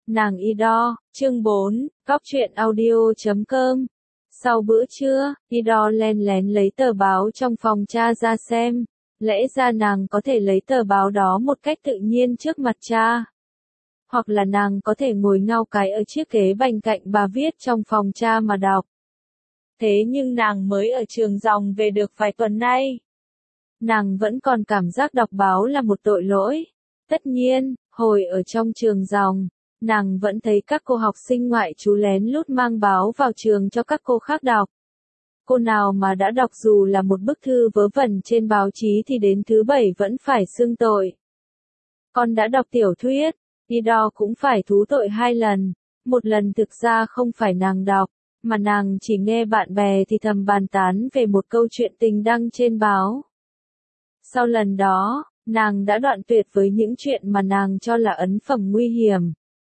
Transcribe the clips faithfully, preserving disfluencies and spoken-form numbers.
Nàng Ido, chương bốn, góc truyện audio chấm com. Sau bữa trưa, Ido len lén lấy tờ báo trong phòng cha ra xem. Lẽ ra nàng có thể lấy tờ báo đó một cách tự nhiên trước mặt cha. Hoặc là nàng có thể ngồi ngao cái ở chiếc ghế bành cạnh bà viết trong phòng cha mà đọc. Thế nhưng nàng mới ở trường dòng về được vài tuần nay. Nàng vẫn còn cảm giác đọc báo là một tội lỗi. Tất nhiên, hồi ở trong trường dòng, nàng vẫn thấy các cô học sinh ngoại trú lén lút mang báo vào trường cho các cô khác đọc. Cô nào mà đã đọc dù là một bức thư vớ vẩn trên báo chí thì đến thứ bảy vẫn phải xưng tội. Con đã đọc tiểu thuyết, Ido cũng phải thú tội hai lần. Một lần thực ra không phải nàng đọc, mà nàng chỉ nghe bạn bè thì thầm bàn tán về một câu chuyện tình đăng trên báo. Sau lần đó, nàng đã đoạn tuyệt với những chuyện mà nàng cho là ấn phẩm nguy hiểm.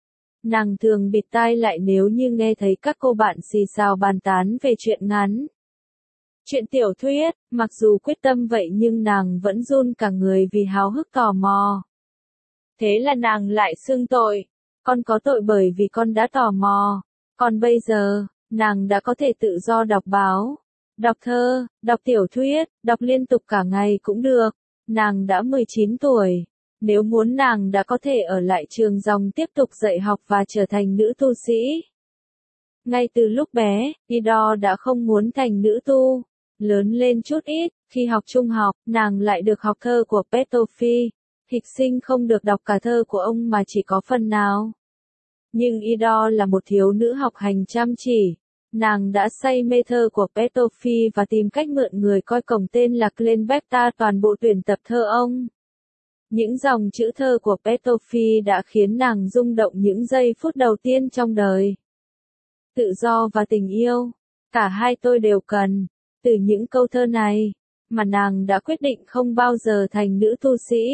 Nàng thường bịt tai lại nếu như nghe thấy các cô bạn xì xào bàn tán về chuyện ngắn. Chuyện tiểu thuyết, mặc dù quyết tâm vậy nhưng nàng vẫn run cả người vì háo hức tò mò. Thế là nàng lại xưng tội. Con có tội bởi vì con đã tò mò. Còn bây giờ, nàng đã có thể tự do đọc báo, đọc thơ, đọc tiểu thuyết, đọc liên tục cả ngày cũng được. Nàng đã mười chín tuổi. Nếu muốn nàng đã có thể ở lại trường dòng tiếp tục dạy học và trở thành nữ tu sĩ. Ngay từ lúc bé, Ido đã không muốn thành nữ tu. Lớn lên chút ít, khi học trung học, nàng lại được học thơ của Petofi. Hịch sinh không được đọc cả thơ của ông mà chỉ có phần nào. Nhưng Ido là một thiếu nữ học hành chăm chỉ. Nàng đã say mê thơ của Petofi và tìm cách mượn người coi cổng tên là Clenbecta toàn bộ tuyển tập thơ ông. Những dòng chữ thơ của Petofi đã khiến nàng rung động những giây phút đầu tiên trong đời. Tự do và tình yêu, cả hai tôi đều cần. Từ những câu thơ này, mà nàng đã quyết định không bao giờ thành nữ tu sĩ.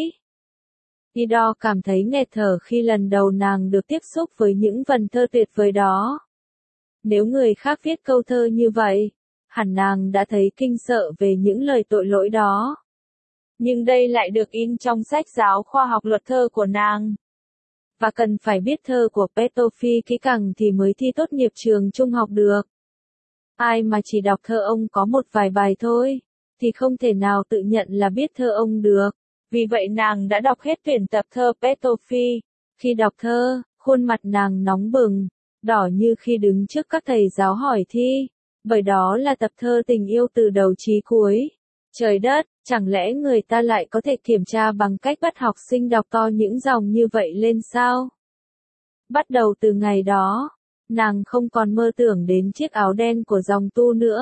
Ido cảm thấy nghẹt thở khi lần đầu nàng được tiếp xúc với những vần thơ tuyệt vời đó. Nếu người khác viết câu thơ như vậy, hẳn nàng đã thấy kinh sợ về những lời tội lỗi đó. Nhưng đây lại được in trong sách giáo khoa học luật thơ của nàng. Và cần phải biết thơ của Petofi kỹ càng thì mới thi tốt nghiệp trường trung học được. Ai mà chỉ đọc thơ ông có một vài bài thôi, thì không thể nào tự nhận là biết thơ ông được. Vì vậy nàng đã đọc hết tuyển tập thơ Petofi. Khi đọc thơ, khuôn mặt nàng nóng bừng, đỏ như khi đứng trước các thầy giáo hỏi thi, bởi đó là tập thơ tình yêu từ đầu chí cuối. Trời đất, chẳng lẽ người ta lại có thể kiểm tra bằng cách bắt học sinh đọc to những dòng như vậy lên sao? Bắt đầu từ ngày đó, nàng không còn mơ tưởng đến chiếc áo đen của dòng tu nữa.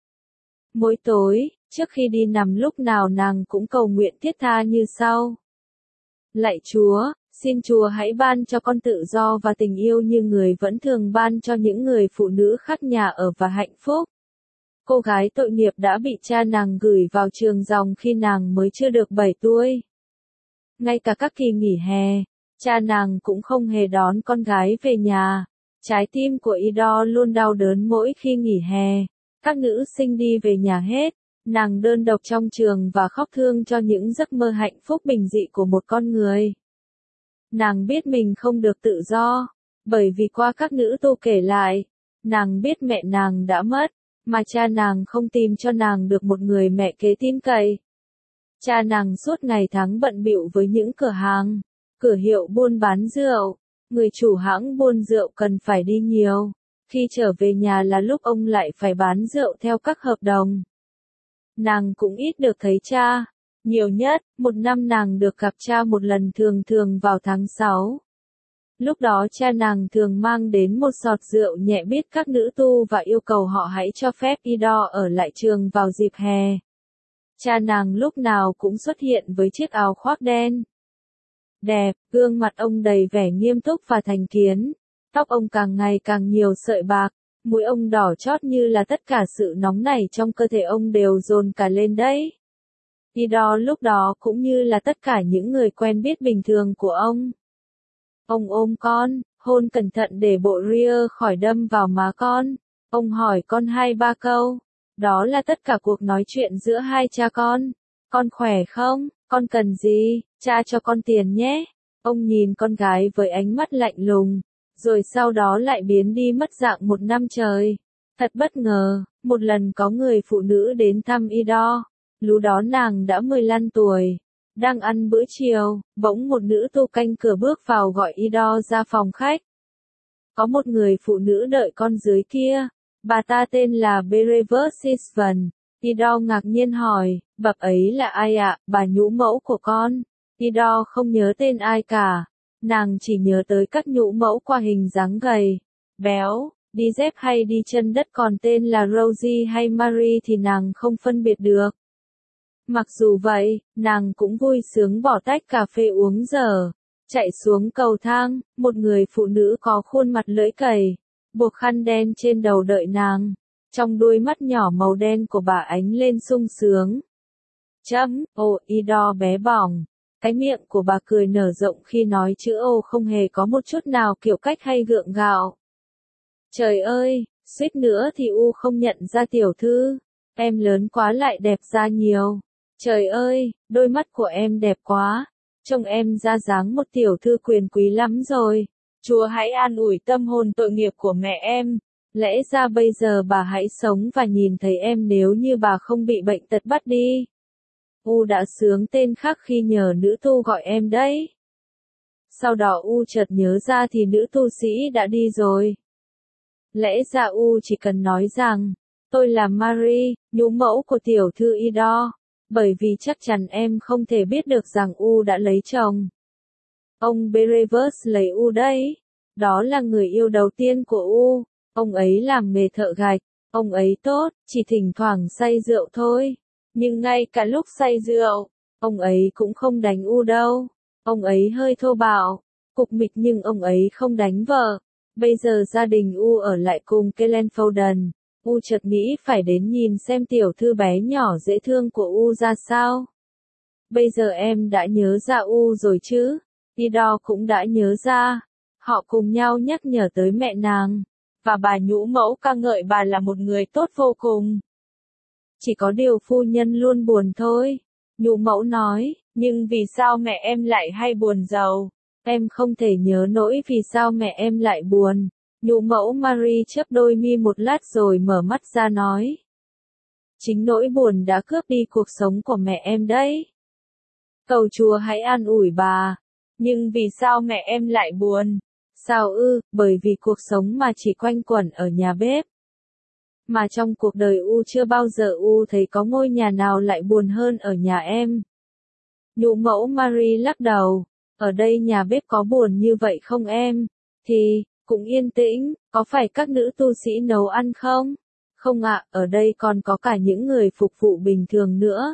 Mỗi tối, trước khi đi nằm lúc nào nàng cũng cầu nguyện thiết tha như sau. Lạy Chúa, xin Chúa hãy ban cho con tự do và tình yêu như người vẫn thường ban cho những người phụ nữ khác nhà ở và hạnh phúc. Cô gái tội nghiệp đã bị cha nàng gửi vào trường dòng khi nàng mới chưa được bảy tuổi. Ngay cả các kỳ nghỉ hè, cha nàng cũng không hề đón con gái về nhà. Trái tim của Ido luôn đau đớn mỗi khi nghỉ hè. Các nữ sinh đi về nhà hết, nàng đơn độc trong trường và khóc thương cho những giấc mơ hạnh phúc bình dị của một con người. Nàng biết mình không được tự do, bởi vì qua các nữ tu kể lại, nàng biết mẹ nàng đã mất, mà cha nàng không tìm cho nàng được một người mẹ kế tin cậy. Cha nàng suốt ngày tháng bận bịu với những cửa hàng, cửa hiệu buôn bán rượu, người chủ hãng buôn rượu cần phải đi nhiều. Khi trở về nhà là lúc ông lại phải bán rượu theo các hợp đồng. Nàng cũng ít được thấy cha. Nhiều nhất, một năm nàng được gặp cha một lần thường thường vào tháng sáu. Lúc đó cha nàng thường mang đến một sọt rượu nhẹ biết các nữ tu và yêu cầu họ hãy cho phép Ido ở lại trường vào dịp hè. Cha nàng lúc nào cũng xuất hiện với chiếc áo khoác đen. Đẹp, gương mặt ông đầy vẻ nghiêm túc và thành kiến. Tóc ông càng ngày càng nhiều sợi bạc, mũi ông đỏ chót như là tất cả sự nóng nảy trong cơ thể ông đều dồn cả lên đấy. Ido lúc đó cũng như là tất cả những người quen biết bình thường của ông. Ông ôm con, hôn cẩn thận để bộ ria khỏi đâm vào má con. Ông hỏi con hai ba câu. Đó là tất cả cuộc nói chuyện giữa hai cha con. Con khỏe không? Con cần gì? Cha cho con tiền nhé. Ông nhìn con gái với ánh mắt lạnh lùng. rồi sau đó lại biến đi mất dạng một năm trời. Thật bất ngờ, một lần có người phụ nữ đến thăm Ido, lúc đó nàng đã mười lăm tuổi, đang ăn bữa chiều, bỗng một nữ tu canh cửa bước vào gọi Ido ra phòng khách. Có một người phụ nữ đợi con dưới kia, bà ta tên là Berever Sisvan. Ido ngạc nhiên hỏi, bập ấy là ai ạ, bà nhũ mẫu của con? Ido không nhớ tên ai cả, nàng chỉ nhớ tới các nhũ mẫu qua hình dáng gầy, béo, đi dép hay đi chân đất, còn tên là Rosie hay Marie thì nàng không phân biệt được. Mặc dù vậy, nàng cũng vui sướng bỏ tách cà phê uống dở, chạy xuống cầu thang, một người phụ nữ có khuôn mặt lưỡi cày, buộc khăn đen trên đầu đợi nàng. Trong đôi mắt nhỏ màu đen của bà ánh lên sung sướng. Chấm, ô, Ido bé bỏng. Cái miệng của bà cười nở rộng khi nói chữ ô không hề có một chút nào kiểu cách hay gượng gạo. Trời ơi, suýt nữa thì U không nhận ra tiểu thư. Em lớn quá lại đẹp ra nhiều. Trời ơi, đôi mắt của em đẹp quá. Trông em ra dáng một tiểu thư quyền quý lắm rồi. Chúa hãy an ủi tâm hồn tội nghiệp của mẹ em. Lẽ ra bây giờ bà hãy sống và nhìn thấy em nếu như bà không bị bệnh tật bắt đi. U đã sướng tên khác khi nhờ nữ tu gọi em đấy. Sau đó U chợt nhớ ra thì nữ tu sĩ đã đi rồi. Lẽ ra U chỉ cần nói rằng, tôi là Marie, nhũ mẫu của tiểu thư Ido, bởi vì chắc chắn em không thể biết được rằng U đã lấy chồng. Ông Berever lấy U đấy. Đó là người yêu đầu tiên của U. Ông ấy làm nghề thợ gạch, ông ấy tốt, chỉ thỉnh thoảng say rượu thôi. Nhưng ngay cả lúc say rượu, ông ấy cũng không đánh U đâu. Ông ấy hơi thô bạo, cục mịch nhưng ông ấy không đánh vợ. Bây giờ gia đình U ở lại cùng Kellen Foden. U chợt nghĩ phải đến nhìn xem tiểu thư bé nhỏ dễ thương của U ra sao. Bây giờ em đã nhớ ra U rồi chứ? Ido cũng đã nhớ ra. Họ cùng nhau nhắc nhở tới mẹ nàng. Và bà nhũ mẫu ca ngợi bà là một người tốt vô cùng. Chỉ có điều phu nhân luôn buồn thôi. Nhũ mẫu nói, nhưng vì sao mẹ em lại hay buồn giàu? Em không thể nhớ nổi vì sao mẹ em lại buồn. Nhũ mẫu Marie chớp đôi mi một lát rồi mở mắt ra nói. Chính nỗi buồn đã cướp đi cuộc sống của mẹ em đấy. Cầu Chúa hãy an ủi bà. Nhưng vì sao mẹ em lại buồn? Sao ư, bởi vì cuộc sống mà chỉ quanh quẩn ở nhà bếp. Mà trong cuộc đời U chưa bao giờ U thấy có ngôi nhà nào lại buồn hơn ở nhà em. Nhũ mẫu Marie lắc đầu, ở đây nhà bếp có buồn như vậy không em? Thì, cũng yên tĩnh, có phải các nữ tu sĩ nấu ăn không? Không ạ, ở đây còn có cả những người phục vụ bình thường nữa.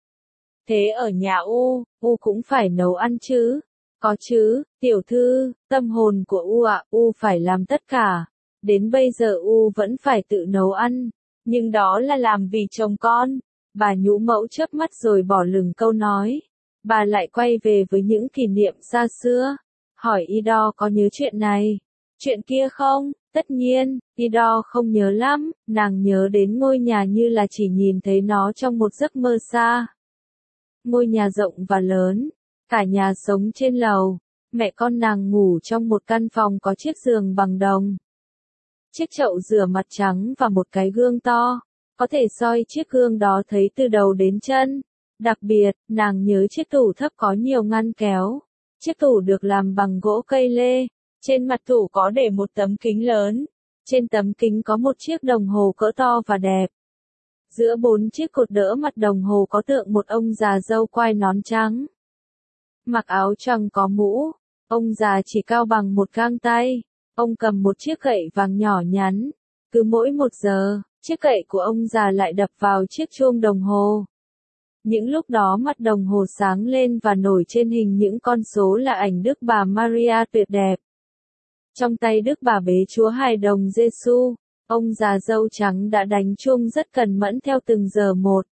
Thế ở nhà U, U cũng phải nấu ăn chứ? Có chứ, tiểu thư, tâm hồn của U ạ, U phải làm tất cả. Đến bây giờ U vẫn phải tự nấu ăn. Nhưng đó là làm vì chồng con. Bà nhũ mẫu chớp mắt rồi bỏ lửng câu nói. Bà lại quay về với những kỷ niệm xa xưa. Hỏi Ido có nhớ chuyện này, chuyện kia không? Tất nhiên, Ido không nhớ lắm, nàng nhớ đến ngôi nhà như là chỉ nhìn thấy nó trong một giấc mơ xa. Ngôi nhà rộng và lớn, cả nhà sống trên lầu, mẹ con nàng ngủ trong một căn phòng có chiếc giường bằng đồng. Chiếc chậu rửa mặt trắng và một cái gương to, có thể soi chiếc gương đó thấy từ đầu đến chân. Đặc biệt, nàng nhớ chiếc tủ thấp có nhiều ngăn kéo. Chiếc tủ được làm bằng gỗ cây lê. Trên mặt tủ có để một tấm kính lớn. Trên tấm kính có một chiếc đồng hồ cỡ to và đẹp. Giữa bốn chiếc cột đỡ mặt đồng hồ có tượng một ông già râu quai nón trắng. Mặc áo choàng có mũ. Ông già chỉ cao bằng một gang tay. Ông cầm một chiếc gậy vàng nhỏ nhắn. Cứ mỗi một giờ, chiếc gậy của ông già lại đập vào chiếc chuông đồng hồ. Những lúc đó mặt đồng hồ sáng lên và nổi trên hình những con số là ảnh Đức Bà Maria tuyệt đẹp. Trong tay Đức Bà bế Chúa Hài Đồng Giêsu, ông già râu trắng đã đánh chuông rất cẩn mẫn theo từng giờ một.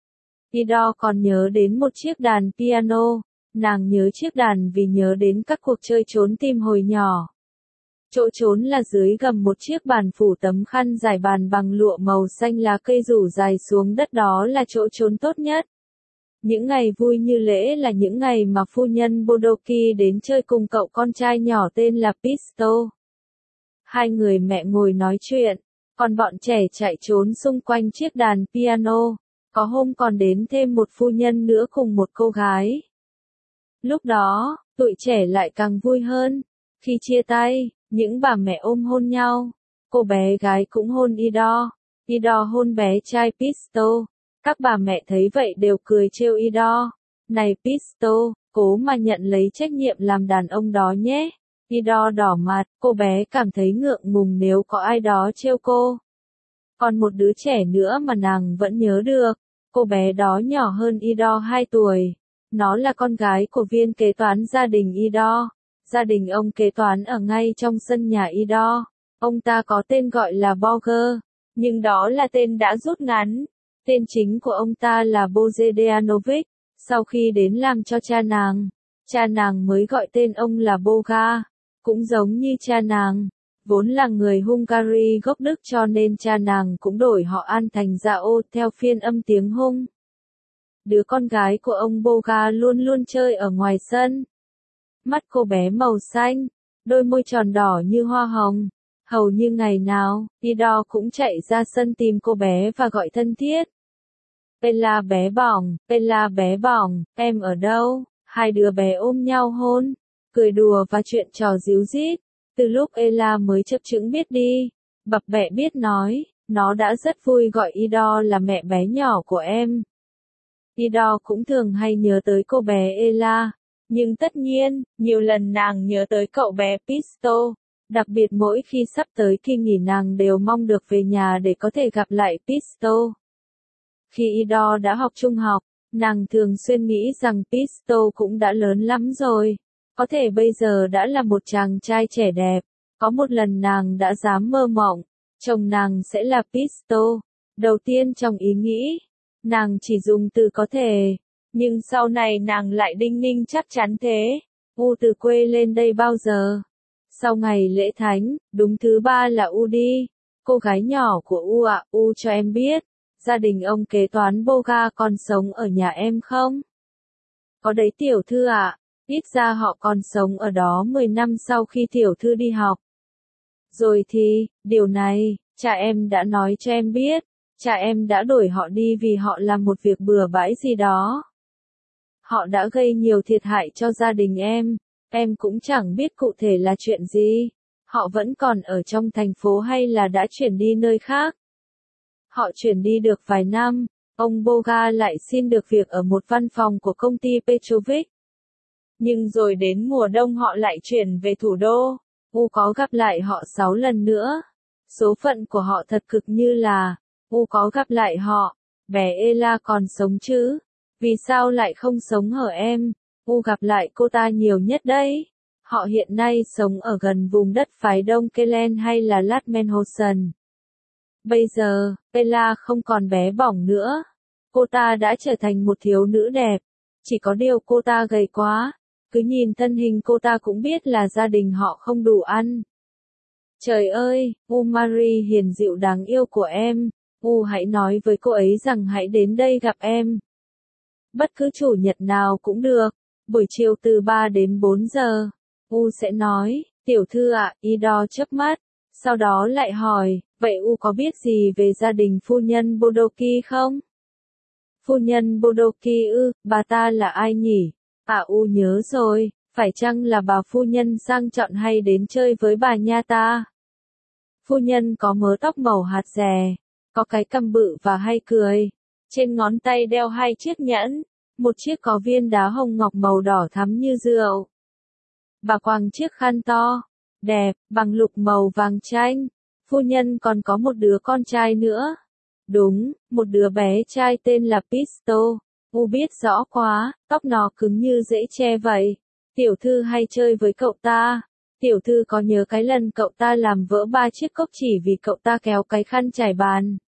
Ido còn nhớ đến một chiếc đàn piano, nàng nhớ chiếc đàn vì nhớ đến các cuộc chơi trốn tìm hồi nhỏ. Chỗ trốn là dưới gầm một chiếc bàn phủ tấm khăn dài bàn bằng lụa màu xanh lá cây rủ dài xuống đất, đó là chỗ trốn tốt nhất. Những ngày vui như lễ là những ngày mà phu nhân Bodoki đến chơi cùng cậu con trai nhỏ tên là Pisto. Hai người mẹ ngồi nói chuyện, còn bọn trẻ chạy trốn xung quanh chiếc đàn piano, có hôm còn đến thêm một phu nhân nữa cùng một cô gái. Lúc đó, tụi trẻ lại càng vui hơn. Khi chia tay, những bà mẹ ôm hôn nhau. Cô bé gái cũng hôn Ido. Ido hôn bé trai Pisto. Các bà mẹ thấy vậy đều cười trêu Ido. Này Pisto, cố mà nhận lấy trách nhiệm làm đàn ông đó nhé. Ido đỏ mặt, cô bé cảm thấy ngượng ngùng nếu có ai đó trêu cô. Còn một đứa trẻ nữa mà nàng vẫn nhớ được. Cô bé đó nhỏ hơn Ido hai tuổi. Nó là con gái của viên kế toán gia đình Ido. Gia đình ông kế toán ở ngay trong sân nhà Ido. Ông ta có tên gọi là Borger, nhưng đó là tên đã rút ngắn. Tên chính của ông ta là Bože Dejanovic. Sau khi đến làm cho cha nàng, cha nàng mới gọi tên ông là Boga. Cũng giống như cha nàng, vốn là người Hungary gốc Đức cho nên cha nàng cũng đổi họ An thành Zao theo phiên âm tiếng Hung. Đứa con gái của ông Boga luôn luôn chơi ở ngoài sân. Mắt cô bé màu xanh, đôi môi tròn đỏ như hoa hồng. Hầu như ngày nào, Ido cũng chạy ra sân tìm cô bé và gọi thân thiết. Bella bé bỏng, Bella bé bỏng, em ở đâu? Hai đứa bé ôm nhau hôn, cười đùa và chuyện trò díu dít. Từ lúc Ella mới chập chững biết đi, bập bẹ biết nói, nó đã rất vui gọi Ido là mẹ bé nhỏ của em. Ido cũng thường hay nhớ tới cô bé Ella, nhưng tất nhiên, nhiều lần nàng nhớ tới cậu bé Pisto. Đặc biệt mỗi khi sắp tới kỳ nghỉ nàng đều mong được về nhà để có thể gặp lại Pisto. Khi Ido đã học trung học, nàng thường xuyên nghĩ rằng Pisto cũng đã lớn lắm rồi. Có thể bây giờ đã là một chàng trai trẻ đẹp. Có một lần nàng đã dám mơ mộng, chồng nàng sẽ là Pisto. Đầu tiên trong ý nghĩ, nàng chỉ dùng từ có thể, nhưng sau này nàng lại đinh ninh chắc chắn thế. U từ quê lên đây bao giờ? Sau ngày lễ thánh, đúng thứ ba là U đi. Cô gái nhỏ của U ạ, à, U cho em biết, gia đình ông kế toán Boga còn sống ở nhà em không? Có đấy tiểu thư ạ. À. Ít ra họ còn sống ở đó mười năm sau khi tiểu thư đi học. Rồi thì, điều này, cha em đã nói cho em biết, cha em đã đuổi họ đi vì họ làm một việc bừa bãi gì đó. Họ đã gây nhiều thiệt hại cho gia đình em, em cũng chẳng biết cụ thể là chuyện gì. Họ vẫn còn ở trong thành phố hay là đã chuyển đi nơi khác? Họ chuyển đi được vài năm, ông Boga lại xin được việc ở một văn phòng của công ty Petrovic. Nhưng rồi đến mùa đông họ lại chuyển về thủ đô. U có gặp lại họ sáu lần nữa. Số phận của họ thật cực như là, U có gặp lại họ. Bé Ella còn sống chứ? Vì sao lại không sống hở em? U gặp lại cô ta nhiều nhất đấy. Họ hiện nay sống ở gần vùng đất phái đông Kellen hay là Latmenhosen. Bây giờ, Ella không còn bé bỏng nữa. Cô ta đã trở thành một thiếu nữ đẹp. Chỉ có điều cô ta gầy quá. Cứ nhìn thân hình cô ta cũng biết là gia đình họ không đủ ăn. Trời ơi, U Marie hiền dịu đáng yêu của em, U hãy nói với cô ấy rằng hãy đến đây gặp em. Bất cứ chủ nhật nào cũng được, buổi chiều từ ba đến bốn giờ. U sẽ nói, tiểu thư ạ, à, Ido chớp mắt, sau đó lại hỏi, vậy U có biết gì về gia đình phu nhân Bodoki không? Phu nhân Bodoki ư, bà ta là ai nhỉ? À U nhớ rồi, phải chăng là bà phu nhân sang chọn hay đến chơi với bà nha ta? Phu nhân có mớ tóc màu hạt rẻ, có cái cằm bự và hay cười. Trên ngón tay đeo hai chiếc nhẫn, một chiếc có viên đá hồng ngọc màu đỏ thắm như rượu. Bà quàng chiếc khăn to, đẹp, bằng lục màu vàng chanh. Phu nhân còn có một đứa con trai nữa. Đúng, một đứa bé trai tên là Pisto. U biết rõ quá, tóc nó cứng như dễ che vậy. Tiểu thư hay chơi với cậu ta. Tiểu thư có nhớ cái lần cậu ta làm vỡ ba chiếc cốc chỉ vì cậu ta kéo cái khăn trải bàn.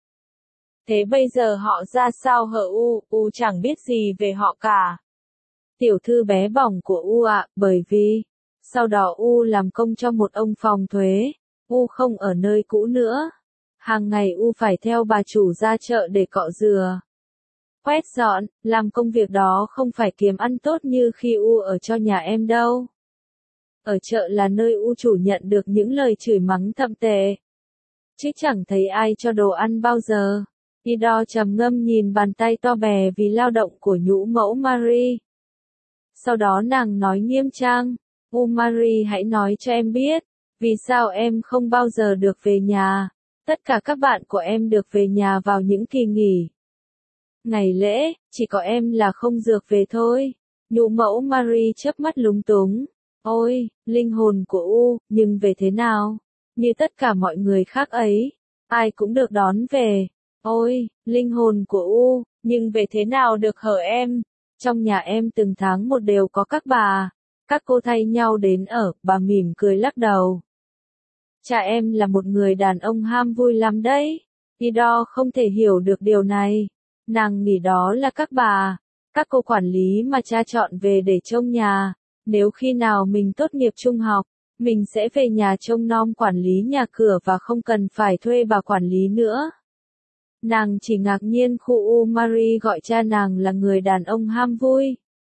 Thế bây giờ họ ra sao hả U? U chẳng biết gì về họ cả. Tiểu thư bé bỏng của U ạ, à, bởi vì, sau đó U làm công cho một ông phòng thuế. U không ở nơi cũ nữa. Hàng ngày U phải theo bà chủ ra chợ để cọ dừa, quét dọn, làm công việc đó không phải kiếm ăn tốt như khi U ở cho nhà em đâu. ở chợ là nơi U chủ nhận được những lời chửi mắng thậm tệ. Chứ chẳng thấy ai cho đồ ăn bao giờ. Ido trầm ngâm nhìn bàn tay to bè vì lao động của nhũ mẫu Marie. Sau đó nàng nói nghiêm trang, U Marie hãy nói cho em biết, vì sao em không bao giờ được về nhà. Tất cả các bạn của em được về nhà vào những kỳ nghỉ. Ngày lễ, chỉ có em là không được về thôi. Nhũ mẫu Marie chớp mắt lúng túng. Ôi, linh hồn của U, nhưng về thế nào? Như tất cả mọi người khác ấy, ai cũng được đón về. Ôi, linh hồn của U, nhưng về thế nào được hở em? Trong nhà em từng tháng một đều có các bà, các cô thay nhau đến ở, bà mỉm cười lắc đầu. Cha em là một người đàn ông ham vui lắm đấy. Ido không thể hiểu được điều này. Nàng nghĩ đó là các bà, các cô quản lý mà cha chọn về để trông nhà. Nếu khi nào mình tốt nghiệp trung học, mình sẽ về nhà trông nom quản lý nhà cửa và không cần phải thuê bà quản lý nữa. Nàng chỉ ngạc nhiên khu U Marie gọi cha nàng là người đàn ông ham vui.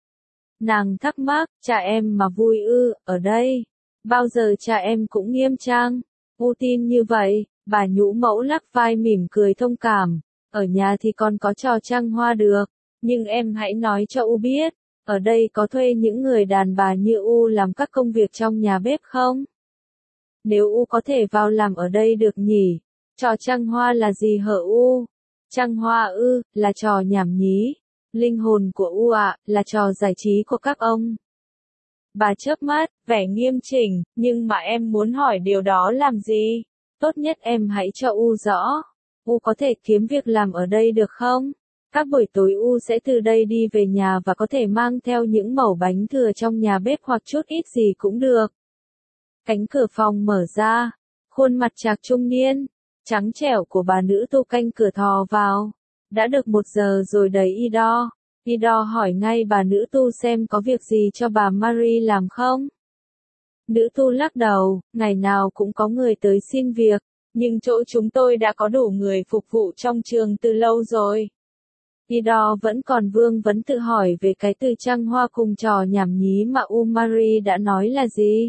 Nàng thắc mắc, cha em mà vui ư, ở đây. Bao giờ cha em cũng nghiêm trang. U tin như vậy, bà nhũ mẫu lắc vai mỉm cười thông cảm. Ở nhà thì còn có trò trăng hoa được. Nhưng em hãy nói cho U biết, ở đây có thuê những người đàn bà như U làm các công việc trong nhà bếp không? Nếu U có thể vào làm ở đây được nhỉ? Trò trăng hoa là gì hở U? Trăng hoa ư, là trò nhảm nhí. Linh hồn của U ạ, là trò giải trí của các ông. Bà chớp mắt, vẻ nghiêm chỉnh, nhưng mà em muốn hỏi điều đó làm gì? Tốt nhất em hãy cho U rõ. U có thể kiếm việc làm ở đây được không? Các buổi tối U sẽ từ đây đi về nhà và có thể mang theo những mẩu bánh thừa trong nhà bếp hoặc chút ít gì cũng được. Cánh cửa phòng mở ra. Khuôn mặt chạc trung niên, trắng trẻo của bà nữ tu canh cửa thò vào. Đã được một giờ rồi đấy Ido. Ido hỏi ngay bà nữ tu xem có việc gì cho bà Marie làm không. Nữ tu lắc đầu, ngày nào cũng có người tới xin việc, nhưng chỗ chúng tôi đã có đủ người phục vụ trong trường từ lâu rồi. Ido vẫn còn vương vấn tự hỏi về cái từ trăng hoa cùng trò nhảm nhí mà U Marie đã nói là gì.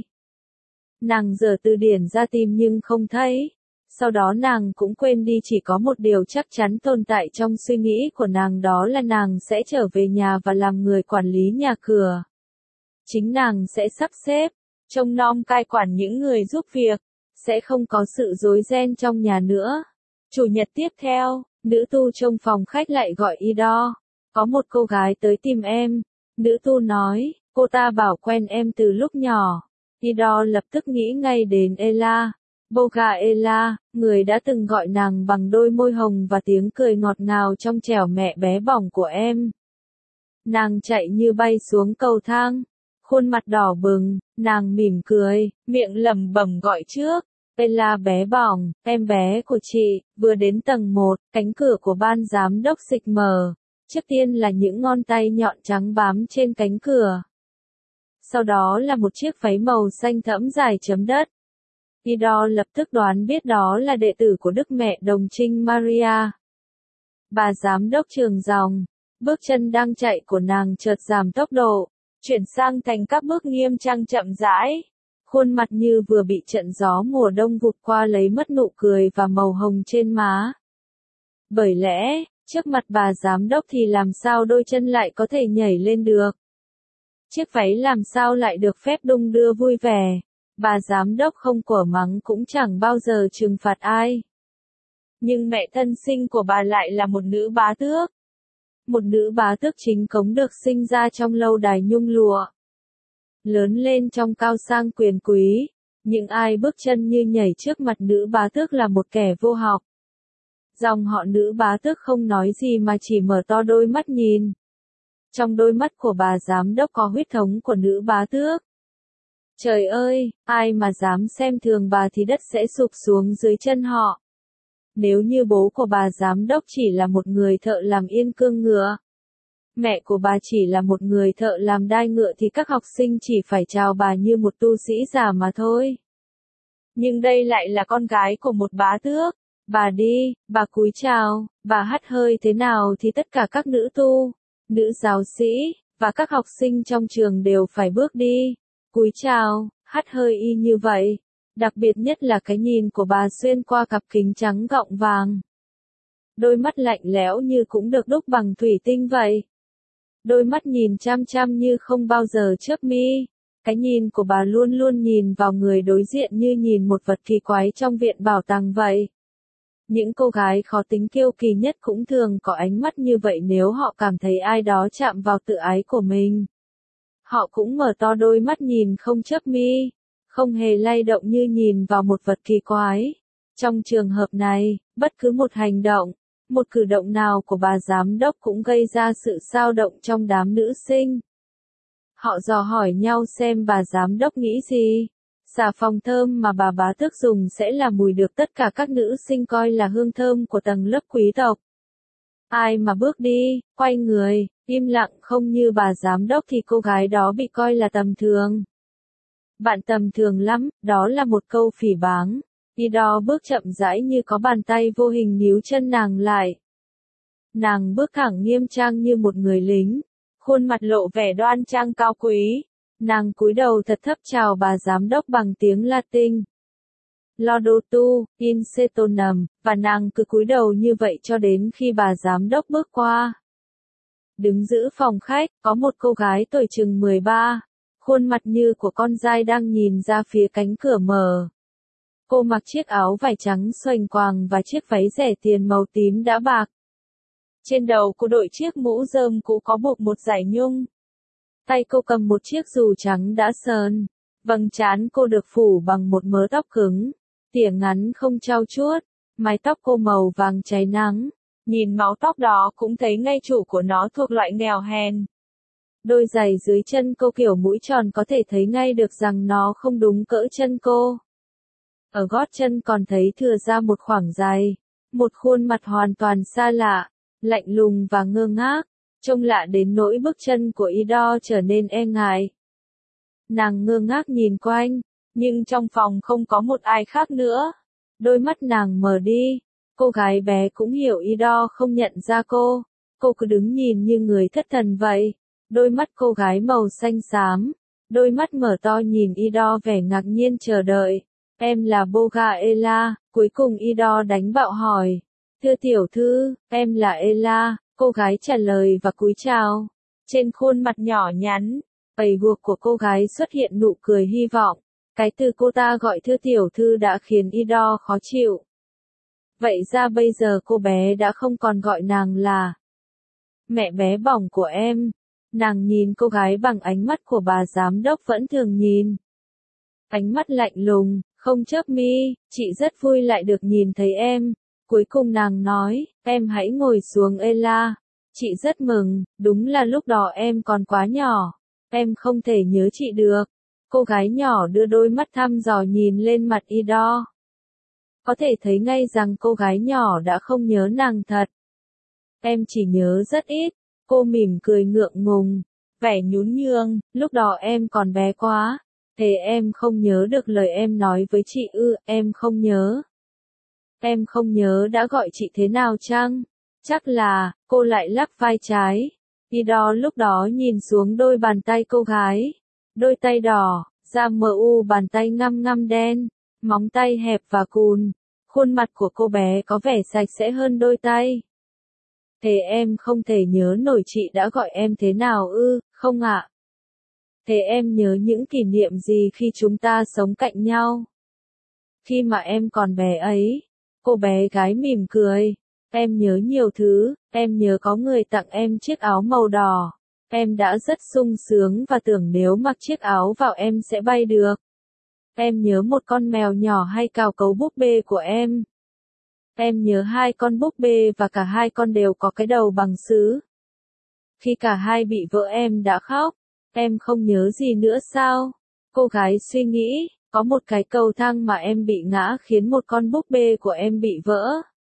Nàng giở từ điển ra tìm nhưng không thấy. Sau đó nàng cũng quên đi, chỉ có một điều chắc chắn tồn tại trong suy nghĩ của nàng, đó là nàng sẽ trở về nhà và làm người quản lý nhà cửa. Chính nàng sẽ sắp xếp, trông nom cai quản những người giúp việc, sẽ không có sự rối ren trong nhà nữa. Chủ nhật tiếp theo, nữ tu trong phòng khách lại gọi Ido. Có một cô gái tới tìm em. Nữ tu nói, cô ta bảo quen em từ lúc nhỏ. Ido lập tức nghĩ ngay đến Ella. Boga Ella, người đã từng gọi nàng bằng đôi môi hồng và tiếng cười ngọt ngào trong trẻo mẹ bé bỏng của em. Nàng chạy như bay xuống cầu thang, khuôn mặt đỏ bừng, nàng mỉm cười, miệng lẩm bẩm gọi trước. Ella bé bỏng, em bé của chị, vừa đến tầng một, cánh cửa của ban giám đốc xịch mở. Trước tiên là những ngón tay nhọn trắng bám trên cánh cửa. Sau đó là một chiếc váy màu xanh thẫm dài chấm đất. Ido lập tức đoán biết đó là đệ tử của Đức Mẹ Đồng Trinh Maria. Bà giám đốc trường dòng, bước chân đang chạy của nàng chợt giảm tốc độ, chuyển sang thành các bước nghiêm trang chậm rãi. Khuôn mặt như vừa bị trận gió mùa đông vụt qua lấy mất nụ cười và màu hồng trên má. Bởi lẽ, trước mặt bà giám đốc thì làm sao đôi chân lại có thể nhảy lên được? Chiếc váy làm sao lại được phép đung đưa vui vẻ? Bà giám đốc không quở mắng cũng chẳng bao giờ trừng phạt ai. Nhưng mẹ thân sinh của bà lại là một nữ bá tước. Một nữ bá tước chính cống được sinh ra trong lâu đài nhung lụa. Lớn lên trong cao sang quyền quý, những ai bước chân như nhảy trước mặt nữ bá tước là một kẻ vô học. Dòng họ nữ bá tước không nói gì mà chỉ mở to đôi mắt nhìn. Trong đôi mắt của bà giám đốc có huyết thống của nữ bá tước. Trời ơi, ai mà dám xem thường bà thì đất sẽ sụp xuống dưới chân họ. Nếu như bố của bà giám đốc chỉ là một người thợ làm yên cương ngựa, mẹ của bà chỉ là một người thợ làm đai ngựa thì các học sinh chỉ phải chào bà như một tu sĩ già mà thôi. Nhưng đây lại là con gái của một bá tước. Bà đi, bà cúi chào, bà hắt hơi thế nào thì tất cả các nữ tu, nữ giáo sĩ, và các học sinh trong trường đều phải bước đi, cúi chào, hắt hơi y như vậy. Đặc biệt nhất là cái nhìn của bà xuyên qua cặp kính trắng gọng vàng. Đôi mắt lạnh lẽo như cũng được đúc bằng thủy tinh vậy. Đôi mắt nhìn chăm chăm như không bao giờ chớp mi. Cái nhìn của bà luôn luôn nhìn vào người đối diện như nhìn một vật kỳ quái trong viện bảo tàng vậy. Những cô gái khó tính kiêu kỳ nhất cũng thường có ánh mắt như vậy nếu họ cảm thấy ai đó chạm vào tự ái của mình. Họ cũng mở to đôi mắt nhìn không chớp mi, không hề lay động như nhìn vào một vật kỳ quái. Trong trường hợp này, bất cứ một hành động, một cử động nào của bà giám đốc cũng gây ra sự xao động trong đám nữ sinh. Họ dò hỏi nhau xem bà giám đốc nghĩ gì. Xà phòng thơm mà bà bá tước dùng sẽ là mùi được tất cả các nữ sinh coi là hương thơm của tầng lớp quý tộc. Ai mà bước đi, quay người, im lặng không như bà giám đốc thì cô gái đó bị coi là tầm thường. Bạn tầm thường lắm, đó là một câu phỉ báng. Ido bước chậm rãi như có bàn tay vô hình níu chân nàng lại. Nàng bước thẳng nghiêm trang như một người lính, khuôn mặt lộ vẻ đoan trang cao quý. Nàng cúi đầu thật thấp chào bà giám đốc bằng tiếng Latin. Laudato in cetonum, và nàng cứ cúi đầu như vậy cho đến khi bà giám đốc bước qua. Đứng giữ phòng khách, có một cô gái tuổi chừng mười ba, khuôn mặt như của con dai đang nhìn ra phía cánh cửa mở. Cô mặc chiếc áo vải trắng xoành quàng và chiếc váy rẻ tiền màu tím đã bạc. Trên đầu cô đội chiếc mũ rơm cũ có buộc một dải nhung. Tay cô cầm một chiếc dù trắng đã sờn. Vầng trán cô được phủ bằng một mớ tóc cứng, tỉa ngắn không trau chuốt. Mái tóc cô màu vàng cháy nắng. Nhìn màu tóc đó cũng thấy ngay chủ của nó thuộc loại nghèo hèn. Đôi giày dưới chân cô kiểu mũi tròn có thể thấy ngay được rằng nó không đúng cỡ chân cô. Ở gót chân còn thấy thừa ra một khoảng giày. Một khuôn mặt hoàn toàn xa lạ, lạnh lùng và ngơ ngác. Trông lạ đến nỗi bước chân của Ido trở nên e ngại. Nàng ngơ ngác nhìn quanh, nhưng trong phòng không có một ai khác nữa. Đôi mắt nàng mở đi, cô gái bé cũng hiểu Ido không nhận ra cô. Cô cứ đứng nhìn như người thất thần vậy. Đôi mắt cô gái màu xanh xám, đôi mắt mở to nhìn Ido vẻ ngạc nhiên chờ đợi. Em là Boga Ella, cuối cùng Ido đánh bạo hỏi. Thưa tiểu thư, em là Ella, cô gái trả lời và cúi chào. Trên khuôn mặt nhỏ nhắn, gầy guộc của cô gái xuất hiện nụ cười hy vọng. Cái từ cô ta gọi thưa tiểu thư đã khiến Ido khó chịu. Vậy ra bây giờ cô bé đã không còn gọi nàng là mẹ bé bỏng của em. Nàng nhìn cô gái bằng ánh mắt của bà giám đốc vẫn thường nhìn. Ánh mắt lạnh lùng, không chớp mi, chị rất vui lại được nhìn thấy em. Cuối cùng nàng nói, em hãy ngồi xuống Ella. Chị rất mừng, đúng là lúc đó em còn quá nhỏ. Em không thể nhớ chị được. Cô gái nhỏ đưa đôi mắt thăm dò nhìn lên mặt Ido. Có thể thấy ngay rằng cô gái nhỏ đã không nhớ nàng thật. Em chỉ nhớ rất ít. Cô mỉm cười ngượng ngùng, vẻ nhún nhường, lúc đó em còn bé quá. Thế em không nhớ được lời em nói với chị ư, em không nhớ. Em không nhớ đã gọi chị thế nào chăng? Chắc là, cô lại lắc vai trái. Ido lúc đó nhìn xuống đôi bàn tay cô gái. Đôi tay đỏ, da mờ u bàn tay ngăm ngăm đen, móng tay hẹp và cùn. Khuôn mặt của cô bé có vẻ sạch sẽ hơn đôi tay. Thế em không thể nhớ nổi chị đã gọi em thế nào ư, không ạ? Thế em nhớ những kỷ niệm gì khi chúng ta sống cạnh nhau? Khi mà em còn bé ấy, cô bé gái mỉm cười. Em nhớ nhiều thứ, em nhớ có người tặng em chiếc áo màu đỏ. Em đã rất sung sướng và tưởng nếu mặc chiếc áo vào em sẽ bay được. Em nhớ một con mèo nhỏ hay cào cấu búp bê của em. Em nhớ hai con búp bê và cả hai con đều có cái đầu bằng sứ. Khi cả hai bị vỡ em đã khóc. Em không nhớ gì nữa sao? Cô gái suy nghĩ, có một cái cầu thang mà em bị ngã khiến một con búp bê của em bị vỡ.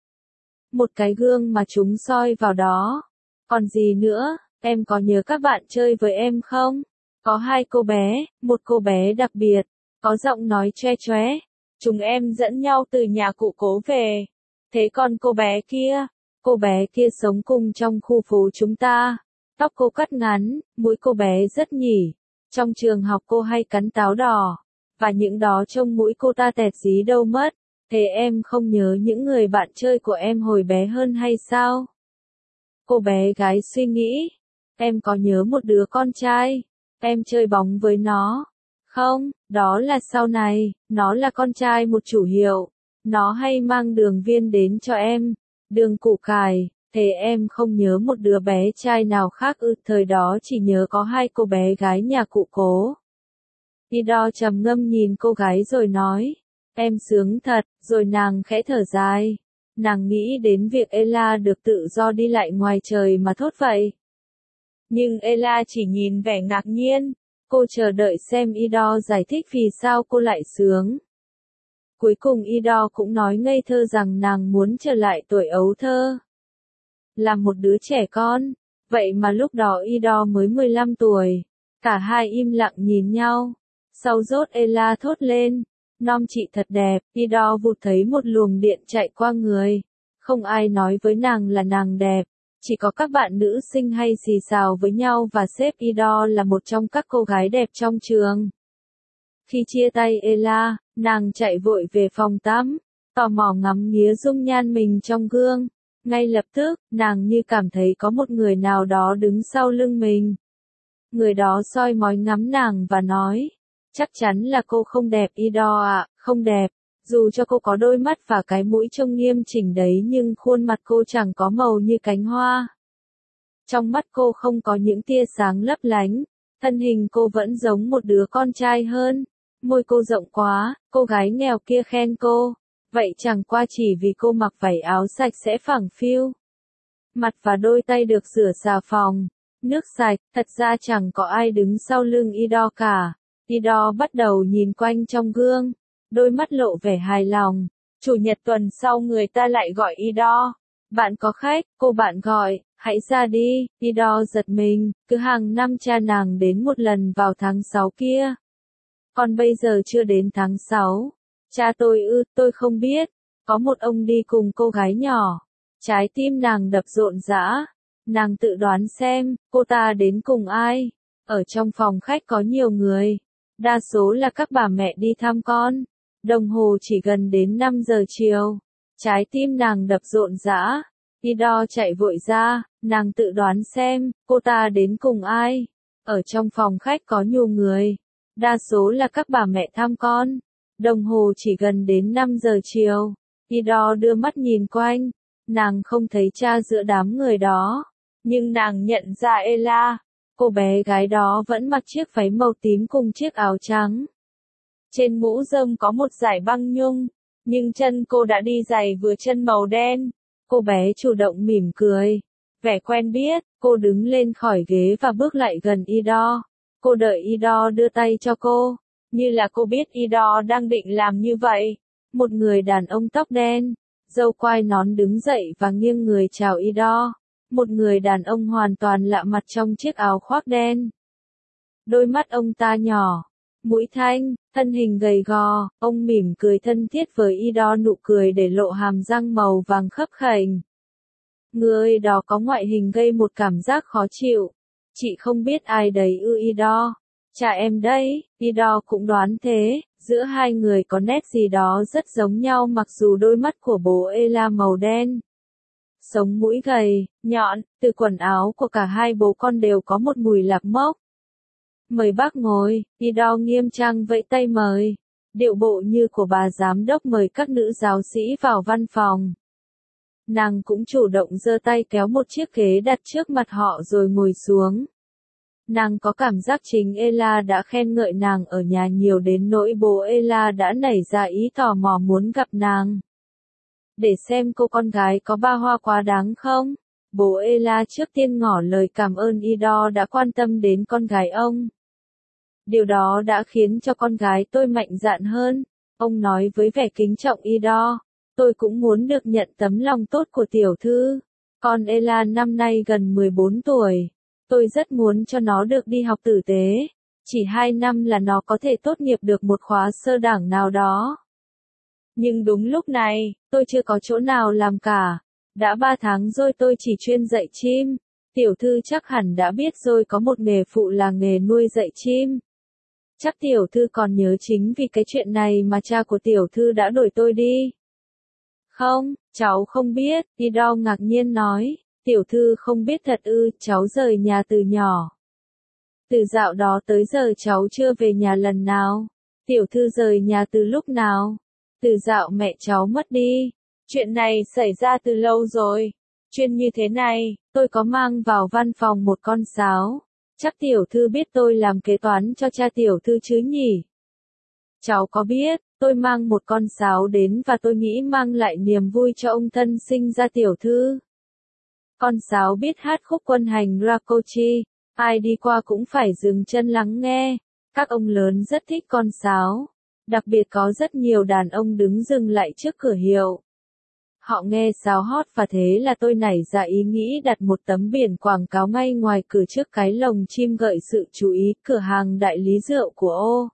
Một cái gương mà chúng soi vào đó. Còn gì nữa, em có nhớ các bạn chơi với em không? Có hai cô bé, một cô bé đặc biệt, có giọng nói choe choé. Chúng em dẫn nhau từ nhà cụ cố về. Thế còn cô bé kia, cô bé kia sống cùng trong khu phố chúng ta. Tóc cô cắt ngắn, mũi cô bé rất nhỉ. Trong trường học cô hay cắn táo đỏ. và những đó trông mũi cô ta tẹt dí đâu mất, thế em không nhớ những người bạn chơi của em hồi bé hơn hay sao? Cô bé gái suy nghĩ, em có nhớ một đứa con trai, em chơi bóng với nó. Không, đó là sau này, nó là con trai một chủ hiệu, nó hay mang đường viên đến cho em, đường củ cải, thế em không nhớ một đứa bé trai nào khác ư? Thời đó chỉ nhớ có hai cô bé gái nhà cụ Cố. Ido trầm ngâm nhìn cô gái rồi nói, em sướng thật, rồi nàng khẽ thở dài. Nàng nghĩ đến việc Ella được tự do đi lại ngoài trời mà thốt vậy. Nhưng Ella chỉ nhìn vẻ ngạc nhiên, cô chờ đợi xem Ido giải thích vì sao cô lại sướng. Cuối cùng Ido cũng nói ngây thơ rằng nàng muốn trở lại tuổi ấu thơ. Là một đứa trẻ con, vậy mà lúc đó Ido mới mười lăm tuổi. Cả hai im lặng nhìn nhau. Sau rốt Ella thốt lên, nom chị thật đẹp. Ido vụt thấy một luồng điện chạy qua người. Không ai nói với nàng là nàng đẹp. Chỉ có các bạn nữ sinh hay xì xào với nhau và sếp Ido là một trong các cô gái đẹp trong trường. Khi chia tay Ella, nàng chạy vội về phòng tắm, tò mò ngắm nghía dung nhan mình trong gương. Ngay lập tức, nàng như cảm thấy có một người nào đó đứng sau lưng mình. Người đó soi mói ngắm nàng và nói, chắc chắn là cô không đẹp Ido ạ, không đẹp. Dù cho cô có đôi mắt và cái mũi trông nghiêm chỉnh đấy nhưng khuôn mặt cô chẳng có màu như cánh hoa. Trong mắt cô không có những tia sáng lấp lánh, thân hình cô vẫn giống một đứa con trai hơn. Môi cô rộng quá, cô gái nghèo kia khen cô. Vậy chẳng qua chỉ vì cô mặc vải áo sạch sẽ phẳng phiu. Mặt và đôi tay được rửa xà phòng, nước sạch, thật ra chẳng có ai đứng sau lưng Ido cả. Ido bắt đầu nhìn quanh trong gương, đôi mắt lộ vẻ hài lòng. Chủ nhật tuần sau người ta lại gọi Ido. Bạn có khách, cô bạn gọi, hãy ra đi. Ido giật mình, cứ hàng năm cha nàng đến một lần vào tháng sáu kia. Còn bây giờ chưa đến tháng sáu. Cha tôi ư, tôi không biết. Có một ông đi cùng cô gái nhỏ. Trái tim nàng đập rộn rã. Nàng tự đoán xem, cô ta đến cùng ai. Ở trong phòng khách có nhiều người. Đa số là các bà mẹ đi thăm con. Đồng hồ chỉ gần đến năm giờ chiều. Trái tim nàng đập rộn rã. Ido chạy vội ra, nàng tự đoán xem, cô ta đến cùng ai. Ở trong phòng khách có nhiều người. Đa số là các bà mẹ thăm con. Đồng hồ chỉ gần đến năm giờ chiều. Ido đưa mắt nhìn quanh. Nàng không thấy cha giữa đám người đó. Nhưng nàng nhận ra Ella. Cô bé gái đó vẫn mặc chiếc váy màu tím cùng chiếc áo trắng. Trên mũ rơm có một dải băng nhung. Nhưng chân cô đã đi giày vừa chân màu đen. Cô bé chủ động mỉm cười. Vẻ quen biết, cô đứng lên khỏi ghế và bước lại gần Ido. Cô đợi Ido đưa tay cho cô. Như là cô biết Ido đang định làm như vậy. Một người đàn ông tóc đen, râu quai nón đứng dậy và nghiêng người chào Ido. Một người đàn ông hoàn toàn lạ mặt trong chiếc áo khoác đen. Đôi mắt ông ta nhỏ, mũi thanh, thân hình gầy gò, ông mỉm cười thân thiết với Ido, nụ cười để lộ hàm răng màu vàng khấp khểnh. Người đó có ngoại hình gây một cảm giác khó chịu. Chị không biết ai đấy ư? Ido. Cha em đấy. Ido cũng đoán thế, giữa hai người có nét gì đó rất giống nhau mặc dù đôi mắt của bố Ella màu đen. Sống mũi gầy, nhọn, từ quần áo của cả hai bố con đều có một mùi lạc mốc. Mời bác ngồi. Ido nghiêm trang vẫy tay mời. Điệu bộ như của bà giám đốc mời các nữ giáo sĩ vào văn phòng. Nàng cũng chủ động giơ tay kéo một chiếc ghế đặt trước mặt họ rồi ngồi xuống. Nàng có cảm giác chính Ella đã khen ngợi nàng ở nhà nhiều đến nỗi bố Ella đã nảy ra ý tò mò muốn gặp nàng. Để xem cô con gái có ba hoa quá đáng không? Bố Ella trước tiên ngỏ lời cảm ơn Ido đã quan tâm đến con gái ông. Điều đó đã khiến cho con gái tôi mạnh dạn hơn. Ông nói với vẻ kính trọng Ido. Tôi cũng muốn được nhận tấm lòng tốt của tiểu thư. Con Ella năm nay gần mười bốn tuổi. Tôi rất muốn cho nó được đi học tử tế. Chỉ hai năm là nó có thể tốt nghiệp được một khóa sơ đẳng nào đó. Nhưng đúng lúc này, tôi chưa có chỗ nào làm cả. Đã ba tháng rồi tôi chỉ chuyên dạy chim. Tiểu thư chắc hẳn đã biết rồi có một nghề phụ là nghề nuôi dạy chim. Chắc tiểu thư còn nhớ chính vì cái chuyện này mà cha của tiểu thư đã đuổi tôi đi. Không, cháu không biết, Ido ngạc nhiên nói, tiểu thư không biết thật ư, cháu rời nhà từ nhỏ. Từ dạo đó tới giờ cháu chưa về nhà lần nào. Tiểu thư rời nhà từ lúc nào? Từ dạo mẹ cháu mất đi. Chuyện này xảy ra từ lâu rồi. Chuyện như thế này, tôi có mang vào văn phòng một con sáo. Chắc tiểu thư biết tôi làm kế toán cho cha tiểu thư chứ nhỉ? Cháu có biết, tôi mang một con sáo đến và tôi nghĩ mang lại niềm vui cho ông thân sinh ra tiểu thư. Con sáo biết hát khúc quân hành Rakochi, ai đi qua cũng phải dừng chân lắng nghe. Các ông lớn rất thích con sáo. Đặc biệt có rất nhiều đàn ông đứng dừng lại trước cửa hiệu. Họ nghe sáo hót và thế là tôi nảy ra ý nghĩ đặt một tấm biển quảng cáo ngay ngoài cửa trước cái lồng chim gợi sự chú ý cửa hàng đại lý rượu của ô.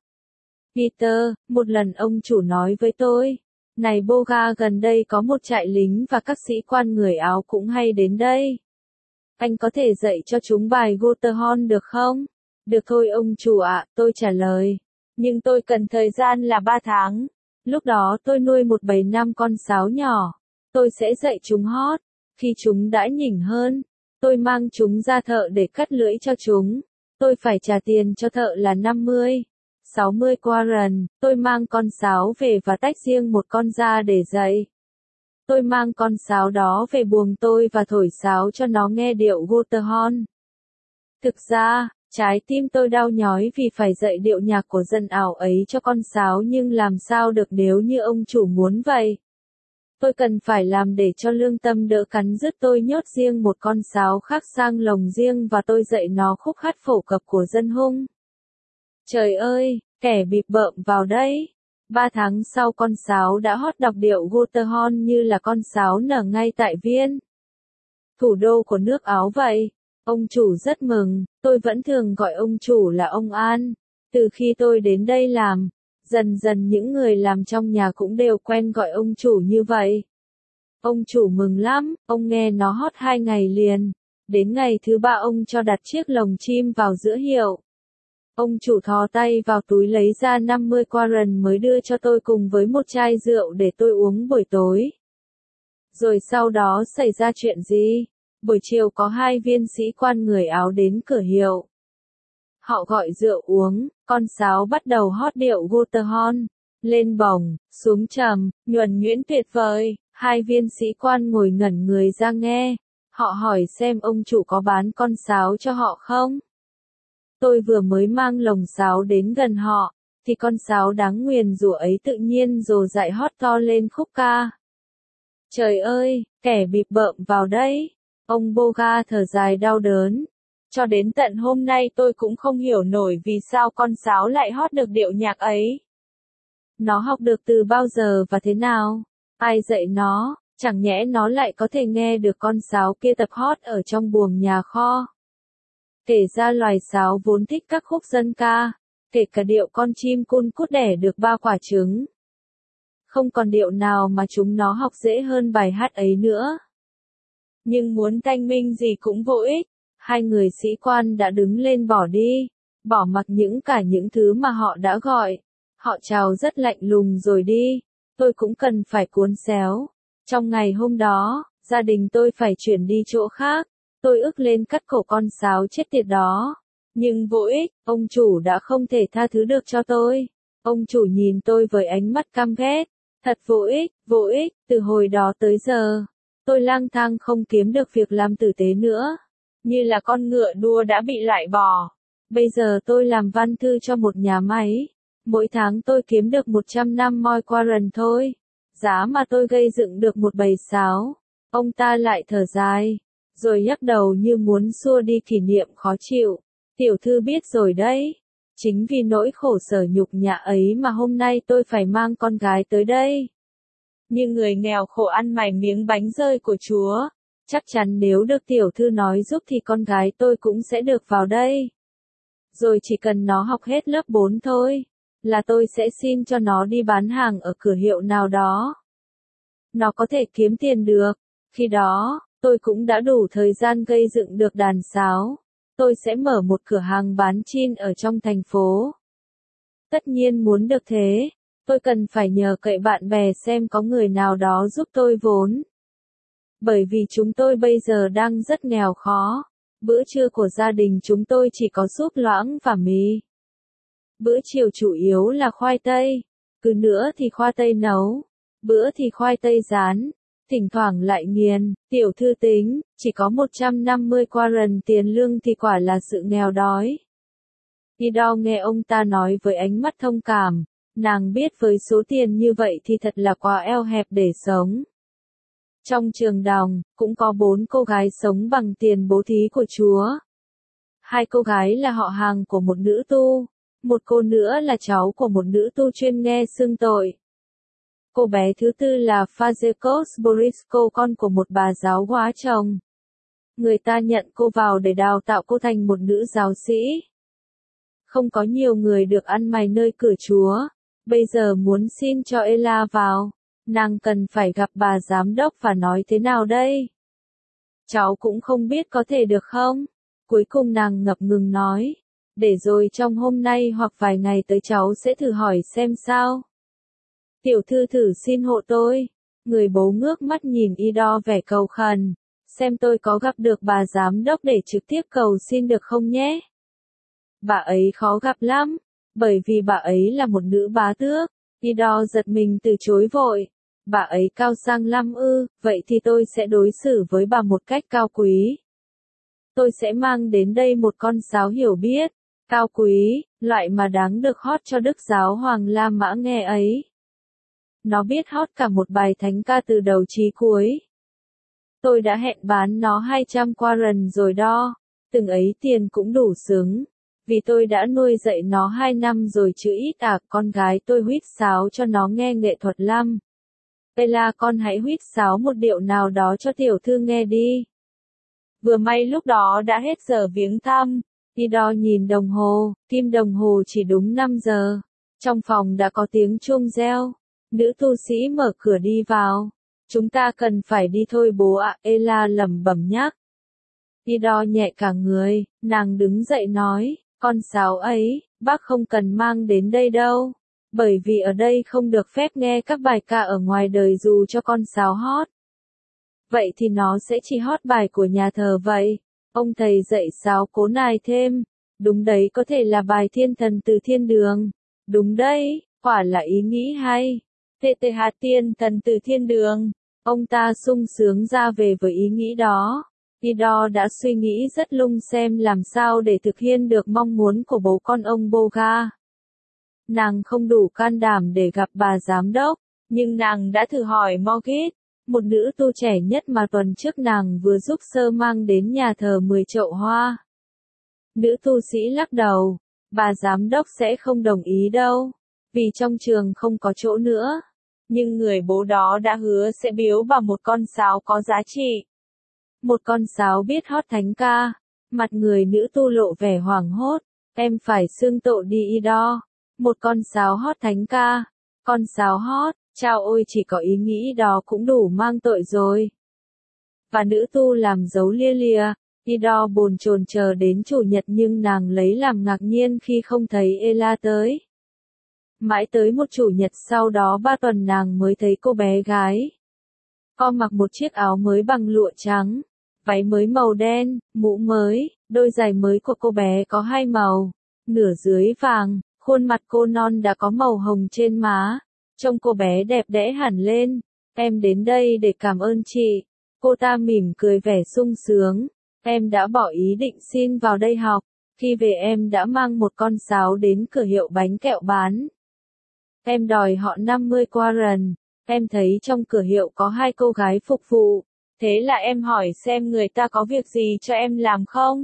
Peter, một lần ông chủ nói với tôi, này Boga gần đây có một trại lính và các sĩ quan người Áo cũng hay đến đây. Anh có thể dạy cho chúng bài Götterhorn được không? Được thôi ông chủ ạ, tôi trả lời. Nhưng tôi cần thời gian là ba tháng. Lúc đó tôi nuôi một bầy năm con sáo nhỏ. Tôi sẽ dạy chúng hót. Khi chúng đã nhỉnh hơn, tôi mang chúng ra thợ để cắt lưỡi cho chúng. Tôi phải trả tiền cho thợ là năm mươi, sáu mươi quarren. Tôi mang con sáo về và tách riêng một con ra để dạy. Tôi mang con sáo đó về buồng tôi và thổi sáo cho nó nghe điệu Götterhorn. Thực ra, trái tim tôi đau nhói vì phải dạy điệu nhạc của dân Áo ấy cho con sáo nhưng làm sao được nếu như ông chủ muốn vậy. Tôi cần phải làm để cho lương tâm đỡ cắn rứt tôi nhốt riêng một con sáo khác sang lồng riêng và tôi dạy nó khúc hát phổ cập của dân Hung. Trời ơi, kẻ bịp bợm vào đây. Ba tháng sau con sáo đã hót đọc điệu Götterhorn như là con sáo nở ngay tại Viên, thủ đô của nước Áo vậy. Ông chủ rất mừng, tôi vẫn thường gọi ông chủ là ông An. Từ khi tôi đến đây làm, dần dần những người làm trong nhà cũng đều quen gọi ông chủ như vậy. Ông chủ mừng lắm, ông nghe nó hót hai ngày liền. Đến ngày thứ ba ông cho đặt chiếc lồng chim vào giữa hiệu. Ông chủ thò tay vào túi lấy ra năm mươi quarren mới đưa cho tôi cùng với một chai rượu để tôi uống buổi tối. Rồi sau đó xảy ra chuyện gì? Buổi chiều có hai viên sĩ quan người Áo đến cửa hiệu. Họ gọi rượu uống, con sáo bắt đầu hót điệu Götterhorn, lên bổng, xuống trầm, nhuần nhuyễn tuyệt vời. Hai viên sĩ quan ngồi ngẩn người ra nghe. Họ hỏi xem ông chủ có bán con sáo cho họ không? Tôi vừa mới mang lồng sáo đến gần họ, thì con sáo đáng nguyền rủa ấy tự nhiên rồ dại hót to lên khúc ca. Trời ơi, kẻ bịp bợm vào đây. Ông Boga thở dài đau đớn. Cho đến tận hôm nay tôi cũng không hiểu nổi vì sao con sáo lại hót được điệu nhạc ấy. Nó học được từ bao giờ và thế nào? Ai dạy nó? Chẳng nhẽ nó lại có thể nghe được con sáo kia tập hót ở trong buồng nhà kho. Kể ra loài sáo vốn thích các khúc dân ca, kể cả điệu con chim cun cút đẻ được ba quả trứng. Không còn điệu nào mà chúng nó học dễ hơn bài hát ấy nữa. Nhưng muốn thanh minh gì cũng vô ích. Hai người sĩ quan đã đứng lên bỏ đi, bỏ mặc những cả những thứ mà họ đã gọi. Họ chào rất lạnh lùng rồi đi. Tôi cũng cần phải cuốn xéo. Trong ngày hôm đó, gia đình tôi phải chuyển đi chỗ khác. Tôi ức lên cắt cổ con sáo chết tiệt đó. Nhưng vô ích, ông chủ đã không thể tha thứ được cho tôi. Ông chủ nhìn tôi với ánh mắt căm ghét. Thật vô ích, vô ích, từ hồi đó tới giờ. Tôi lang thang không kiếm được việc làm tử tế nữa. Như là con ngựa đua đã bị loại bỏ. Bây giờ tôi làm văn thư cho một nhà máy. Mỗi tháng tôi kiếm được một trăm năm moi quarren thôi. Giá mà tôi gây dựng được một bầy sáo. Ông ta lại thở dài. Rồi nhắc đầu như muốn xua đi kỷ niệm khó chịu. Tiểu thư biết rồi đấy. Chính vì nỗi khổ sở nhục nhã ấy mà hôm nay tôi phải mang con gái tới đây. Như người nghèo khổ ăn mày miếng bánh rơi của Chúa. Chắc chắn nếu được tiểu thư nói giúp thì con gái tôi cũng sẽ được vào đây. Rồi chỉ cần nó học hết lớp bốn thôi, là tôi sẽ xin cho nó đi bán hàng ở cửa hiệu nào đó. Nó có thể kiếm tiền được. Khi đó, tôi cũng đã đủ thời gian gây dựng được đàn sáo. Tôi sẽ mở một cửa hàng bán chin ở trong thành phố. Tất nhiên muốn được thế. Tôi cần phải nhờ cậy bạn bè xem có người nào đó giúp tôi vốn. Bởi vì chúng tôi bây giờ đang rất nghèo khó. Bữa trưa của gia đình chúng tôi chỉ có súp loãng và mì. Bữa chiều chủ yếu là khoai tây. Cứ nữa thì khoai tây nấu. Bữa thì khoai tây rán. Thỉnh thoảng lại nghiền. Tiểu thư tính, chỉ có một trăm năm mươi quarren tiền lương thì quả là sự nghèo đói. Ido nghe ông ta nói với ánh mắt thông cảm. Nàng biết với số tiền như vậy thì thật là quá eo hẹp để sống. Trong trường đồng, cũng có bốn cô gái sống bằng tiền bố thí của Chúa. Hai cô gái là họ hàng của một nữ tu. Một cô nữa là cháu của một nữ tu chuyên nghe xưng tội. Cô bé thứ tư là Fazekos Borisko, con của một bà giáo hóa chồng. Người ta nhận cô vào để đào tạo cô thành một nữ giáo sĩ. Không có nhiều người được ăn mày nơi cửa Chúa. Bây giờ muốn xin cho Ella vào. Nàng cần phải gặp bà giám đốc và nói thế nào đây? Cháu cũng không biết có thể được không? Cuối cùng nàng ngập ngừng nói. Để rồi trong hôm nay hoặc vài ngày tới cháu sẽ thử hỏi xem sao. Tiểu thư thử xin hộ tôi. Người bố ngước mắt nhìn Ido vẻ cầu khẩn. Xem tôi có gặp được bà giám đốc để trực tiếp cầu xin được không nhé? Bà ấy khó gặp lắm. Bởi vì bà ấy là một nữ bá tước. Ido giật mình từ chối vội. Bà ấy cao sang lắm ư, vậy thì tôi sẽ đối xử với bà một cách cao quý. Tôi sẽ mang đến đây một con sáo hiểu biết, cao quý, loại mà đáng được hót cho Đức Giáo Hoàng La Mã nghe ấy. Nó biết hót cả một bài thánh ca từ đầu chí cuối. Tôi đã hẹn bán nó hai trăm quarren rồi đó, từng ấy tiền cũng đủ xứng. Vì tôi đã nuôi dạy nó hai năm rồi chứ ít à, con gái tôi huýt sáo cho nó nghe nghệ thuật lắm. Ella, con hãy huýt sáo một điệu nào đó cho tiểu thư nghe đi. Vừa may lúc đó đã hết giờ viếng thăm. Ido nhìn đồng hồ, kim đồng hồ chỉ đúng năm giờ. Trong phòng đã có tiếng chuông reo. Nữ tu sĩ mở cửa đi vào. Chúng ta cần phải đi thôi bố ạ, Ella lẩm bẩm nhắc. Ido nhẹ cả người, nàng đứng dậy nói, con sáo ấy, bác không cần mang đến đây đâu. Bởi vì ở đây không được phép nghe các bài ca ở ngoài đời dù cho con sáo hót. Vậy thì nó sẽ chỉ hót bài của nhà thờ vậy. Ông thầy dạy sáo cố nài thêm. Đúng đấy, có thể là bài thiên thần từ thiên đường. Đúng đấy, quả là ý nghĩ hay. tê tê hát thiên thần từ thiên đường. Ông ta sung sướng ra về với ý nghĩ đó. Ido đã suy nghĩ rất lung xem làm sao để thực hiện được mong muốn của bố con ông Boga. Nàng không đủ can đảm để gặp bà giám đốc, nhưng nàng đã thử hỏi Morgit, một nữ tu trẻ nhất mà tuần trước nàng vừa giúp sơ mang đến nhà thờ mười chậu hoa. Nữ tu sĩ lắc đầu, bà giám đốc sẽ không đồng ý đâu, vì trong trường không có chỗ nữa. Nhưng người bố đó đã hứa sẽ biếu bà một con sáo có giá trị. Một con sáo biết hót thánh ca. Mặt người nữ tu lộ vẻ hoảng hốt, em phải xưng tội đi Ido. Một con sáo hót thánh ca. Con sáo hót, chao ôi, chỉ có ý nghĩ đó cũng đủ mang tội rồi. Và nữ tu làm dấu lia lìa. Ido bồn chồn chờ đến chủ nhật nhưng nàng lấy làm ngạc nhiên khi không thấy Ella tới. Mãi tới một chủ nhật sau đó ba tuần nàng mới thấy cô bé gái. Cô mặc một chiếc áo mới bằng lụa trắng, váy mới màu đen, mũ mới, đôi giày mới của cô bé có hai màu, nửa dưới vàng, khuôn mặt cô non đã có màu hồng trên má, trông cô bé đẹp đẽ hẳn lên. Em đến đây để cảm ơn chị. Cô ta mỉm cười vẻ sung sướng. Em đã bỏ ý định xin vào đây học. Khi về em đã mang một con sáo đến cửa hiệu bánh kẹo bán. Em đòi họ năm mươi quarren. Em thấy trong cửa hiệu có hai cô gái phục vụ. Thế là em hỏi xem người ta có việc gì cho em làm không?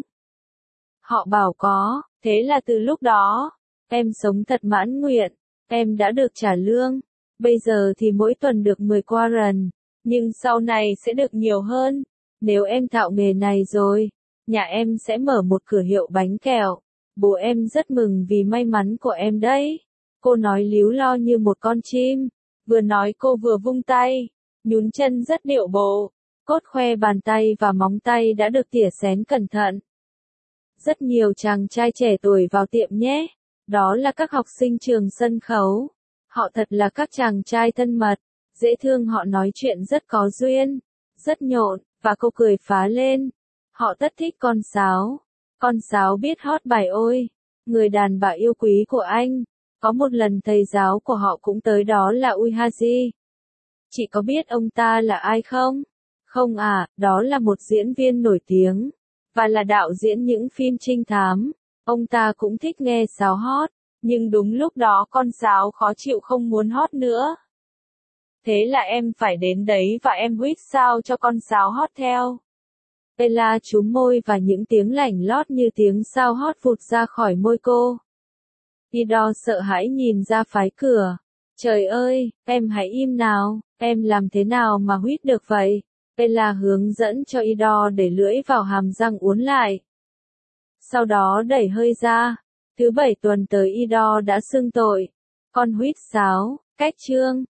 Họ bảo có. Thế là từ lúc đó, em sống thật mãn nguyện. Em đã được trả lương. Bây giờ thì mỗi tuần được mười quarren. Nhưng sau này sẽ được nhiều hơn. Nếu em thạo nghề này rồi, nhà em sẽ mở một cửa hiệu bánh kẹo. Bố em rất mừng vì may mắn của em đấy. Cô nói líu lo như một con chim. Vừa nói cô vừa vung tay, nhún chân rất điệu bộ. Cốt khoe bàn tay và móng tay đã được tỉa xén cẩn thận. Rất nhiều chàng trai trẻ tuổi vào tiệm nhé. Đó là các học sinh trường sân khấu. Họ thật là các chàng trai thân mật, dễ thương, họ nói chuyện rất có duyên, rất nhộn, và cô cười phá lên. Họ tất thích con Sáo. Con Sáo biết hót bài Ôi, người đàn bà yêu quý của anh. Có một lần thầy giáo của họ cũng tới, đó là Uihaji. Chị có biết ông ta là ai không? Không à, đó là một diễn viên nổi tiếng, và là đạo diễn những phim trinh thám. Ông ta cũng thích nghe Sáo hót, nhưng đúng lúc đó con Sáo khó chịu không muốn hót nữa. Thế là em phải đến đấy và em huýt sao cho con Sáo hót theo. Bella chúm môi và những tiếng lảnh lót như tiếng sao hót vụt ra khỏi môi cô. Ido sợ hãi nhìn ra phái cửa. Trời ơi, em hãy im nào, em làm thế nào mà huýt được vậy? Bella hướng dẫn cho Ido để lưỡi vào hàm răng uốn lại. Sau đó đẩy hơi ra. Thứ bảy tuần tới Ido đã xưng tội. Con huýt sáo, cách chương.